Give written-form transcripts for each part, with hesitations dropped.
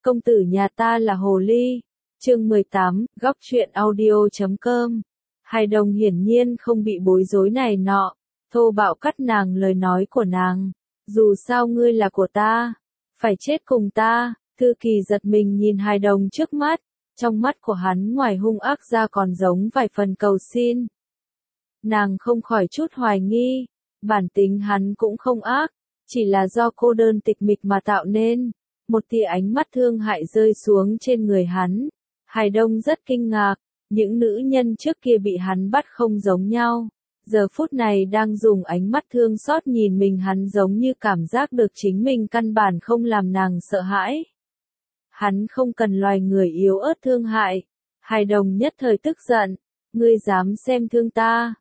công tử nhà ta là hồ ly. Chương 18, góc truyện audio.com. Hải Đồng hiển nhiên không bị bối rối này nọ, thô bạo cắt nàng lời nói của nàng. Dù sao ngươi là của ta, phải chết cùng ta. Thư Kỳ giật mình nhìn Hải Đồng trước mắt, trong mắt của hắn ngoài hung ác ra còn giống vài phần cầu xin. Nàng không khỏi chút hoài nghi, bản tính hắn cũng không ác, chỉ là do cô đơn tịch mịch mà tạo nên. Một tia ánh mắt thương hại rơi xuống trên người hắn. Hải Đông rất kinh ngạc, những nữ nhân trước kia bị hắn bắt không giống nhau. Giờ phút này đang dùng ánh mắt thương xót nhìn mình, hắn giống như cảm giác được chính mình căn bản không làm nàng sợ hãi. Hắn không cần loài người yếu ớt thương hại. Hải Đồng nhất thời tức giận, ngươi dám xem thương ta?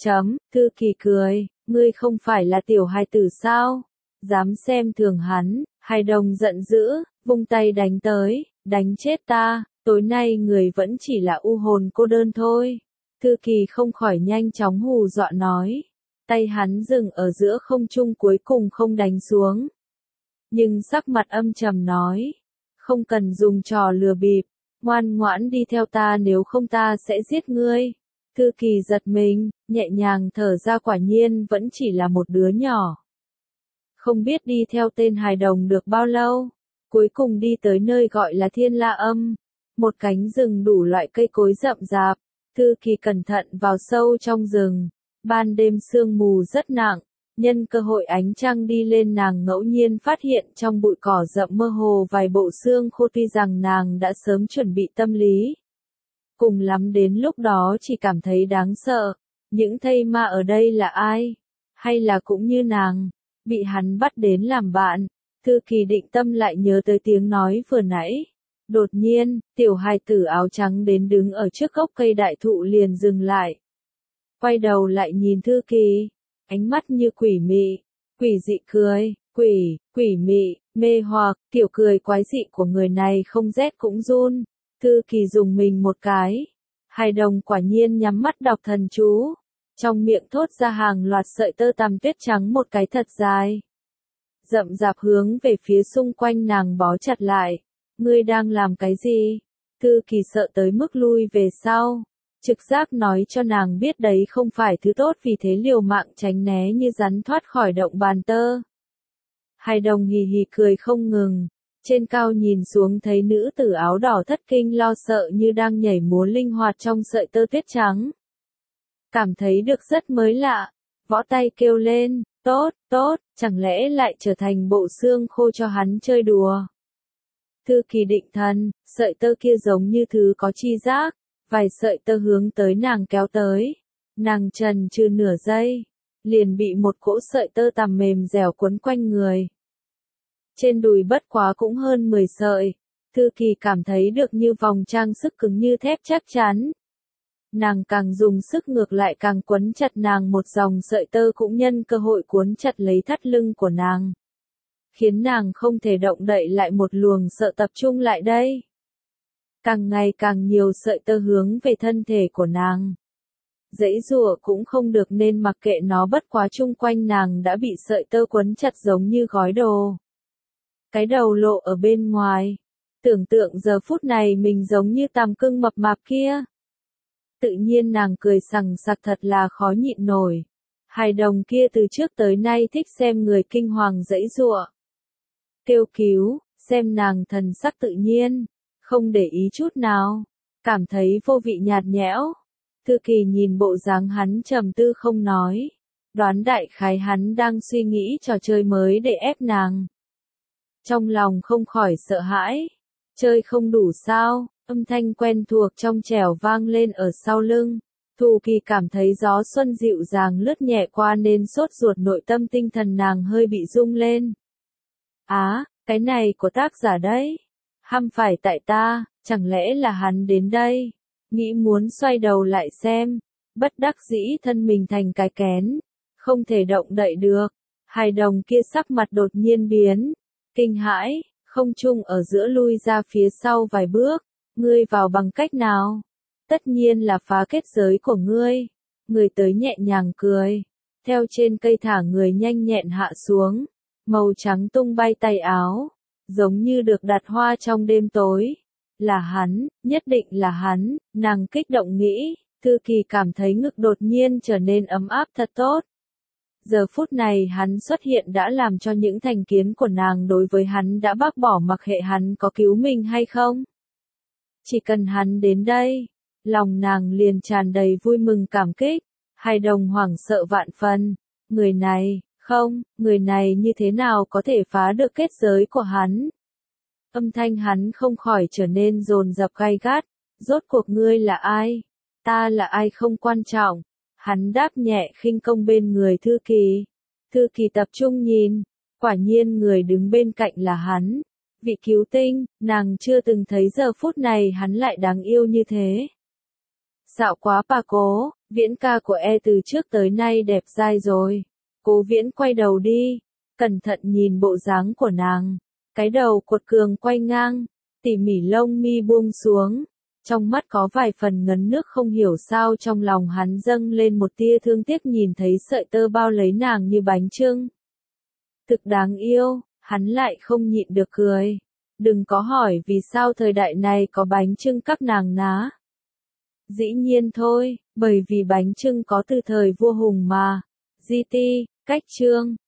Thư Kỳ cười, ngươi không phải là tiểu hài tử sao? Dám xem thường hắn. Hải Đồng giận dữ, vung tay đánh tới, đánh chết ta, tối nay người vẫn chỉ là u hồn cô đơn thôi. Thư Kỳ không khỏi nhanh chóng hù dọa nói. Tay hắn dừng ở giữa không trung cuối cùng không đánh xuống. Nhưng sắc mặt âm trầm nói. Không cần dùng trò lừa bịp, ngoan ngoãn đi theo ta nếu không ta sẽ giết ngươi. Thư Kỳ giật mình, nhẹ nhàng thở ra, quả nhiên vẫn chỉ là một đứa nhỏ. Không biết đi theo tên Hải Đồng được bao lâu, cuối cùng đi tới nơi gọi là Thiên La Âm, một cánh rừng đủ loại cây cối rậm rạp. Thư Kỳ cẩn thận vào sâu trong rừng, ban đêm sương mù rất nặng, nhân cơ hội ánh trăng đi lên nàng ngẫu nhiên phát hiện trong bụi cỏ rậm mơ hồ vài bộ xương khô, tuy rằng nàng đã sớm chuẩn bị tâm lý. Cùng lắm đến lúc đó chỉ cảm thấy đáng sợ, những thây ma ở đây là ai? Hay là cũng như nàng, bị hắn bắt đến làm bạn? Thư Kỳ định tâm lại nhớ tới tiếng nói vừa nãy. Đột nhiên, tiểu hài tử áo trắng đến đứng ở trước gốc cây đại thụ liền dừng lại. Quay đầu lại nhìn Thư Kỳ, ánh mắt như quỷ mị, quỷ dị cười, quỷ mị, mê hoặc, kiểu cười quái dị của người này không rét cũng run. Thư Kỳ dùng mình một cái. Hải Đồng quả nhiên nhắm mắt đọc thần chú, trong miệng thốt ra hàng loạt sợi tơ tằm tuyết trắng một cái thật dài. Rậm rạp hướng về phía xung quanh nàng bó chặt lại. Ngươi đang làm cái gì? Thư Kỳ sợ tới mức lui về sau. Trực giác nói cho nàng biết đấy không phải thứ tốt, vì thế liều mạng tránh né như rắn thoát khỏi động bàn tơ. Hải Đồng hì hì cười không ngừng. Trên cao nhìn xuống thấy nữ tử áo đỏ thất kinh lo sợ như đang nhảy múa linh hoạt trong sợi tơ tuyết trắng. Cảm thấy được rất mới lạ. Võ tay kêu lên, tốt, chẳng lẽ lại trở thành bộ xương khô cho hắn chơi đùa. Thư Kỳ định thần, sợi tơ kia giống như thứ có chi giác, vài sợi tơ hướng tới nàng kéo tới. Nàng chần chừ nửa giây, liền bị một cỗ sợi tơ tằm mềm dẻo quấn quanh người. Trên đùi bất quá cũng hơn 10 sợi, Thư Kỳ cảm thấy được như vòng trang sức cứng như thép chắc chắn. Nàng càng dùng sức ngược lại càng quấn chặt nàng, một dòng sợi tơ cũng nhân cơ hội cuốn chặt lấy thắt lưng của nàng, khiến nàng không thể động đậy lại, một luồng sợ tập trung lại đây. Càng ngày càng nhiều sợi tơ hướng về thân thể của nàng. Giãy giụa cũng không được nên mặc kệ nó, bất quá chung quanh nàng đã bị sợi tơ quấn chặt giống như gói đồ. Cái đầu lộ ở bên ngoài. Tưởng tượng giờ phút này mình giống như tằm cưng mập mạp kia. Tự nhiên nàng cười sằng sặc, thật là khó nhịn nổi. Hải Đồng kia từ trước tới nay thích xem người kinh hoàng giãy giụa, kêu cứu, xem nàng thần sắc tự nhiên, không để ý chút nào, cảm thấy vô vị nhạt nhẽo. Thư Kỳ nhìn bộ dáng hắn trầm tư không nói, đoán đại khái hắn đang suy nghĩ trò chơi mới để ép nàng. Trong lòng không khỏi sợ hãi, chơi không đủ sao? Âm thanh quen thuộc trong trẻo vang lên ở sau lưng. Thư Kỳ cảm thấy gió xuân dịu dàng lướt nhẹ qua nên sốt ruột, nội tâm tinh thần nàng hơi bị rung lên. Cái này của tác giả đấy. Hăm phải tại ta, chẳng lẽ là hắn đến đây? Nghĩ muốn xoay đầu lại xem, bất đắc dĩ thân mình thành cái kén, không thể động đậy được. Hải Đồng kia sắc mặt đột nhiên biến, kinh hãi, không trung ở giữa lui ra phía sau vài bước. Ngươi vào bằng cách nào? Tất nhiên là phá kết giới của ngươi. Người tới nhẹ nhàng cười, theo trên cây thả người nhanh nhẹn hạ xuống, màu trắng tung bay tay áo, giống như được đặt hoa trong đêm tối. Là hắn, nhất định là hắn, nàng kích động nghĩ, Thư Kỳ cảm thấy ngực đột nhiên trở nên ấm áp thật tốt. Giờ phút này hắn xuất hiện đã làm cho những thành kiến của nàng đối với hắn đã bác bỏ mặc hệ hắn có cứu mình hay không. Chỉ cần hắn đến đây, lòng nàng liền tràn đầy vui mừng cảm kích, Hai Đồng hoảng sợ vạn phần, người này, không, người này như thế nào có thể phá được kết giới của hắn. Âm thanh hắn không khỏi trở nên dồn dập gay gắt, rốt cuộc ngươi là ai? Ta là ai không quan trọng. Hắn đáp nhẹ khinh công bên người Thư Kỳ. Thư Kỳ tập trung nhìn, quả nhiên người đứng bên cạnh là hắn. Vị cứu tinh, nàng chưa từng thấy giờ phút này hắn lại đáng yêu như thế. Xạo quá bà Cố, Viễn ca của từ trước tới nay đẹp dai rồi. Cố Viễn quay đầu đi, cẩn thận nhìn bộ dáng của nàng. Cái đầu cuột cường quay ngang, tỉ mỉ lông mi buông xuống. Trong mắt có vài phần ngấn nước không hiểu sao trong lòng hắn dâng lên một tia thương tiếc nhìn thấy sợi tơ bao lấy nàng như bánh chưng. Thực đáng yêu, hắn lại không nhịn được cười. Đừng có hỏi vì sao thời đại này có bánh chưng các nàng ná. Dĩ nhiên thôi, bởi vì bánh chưng có từ thời vua Hùng mà. GT, cách chương.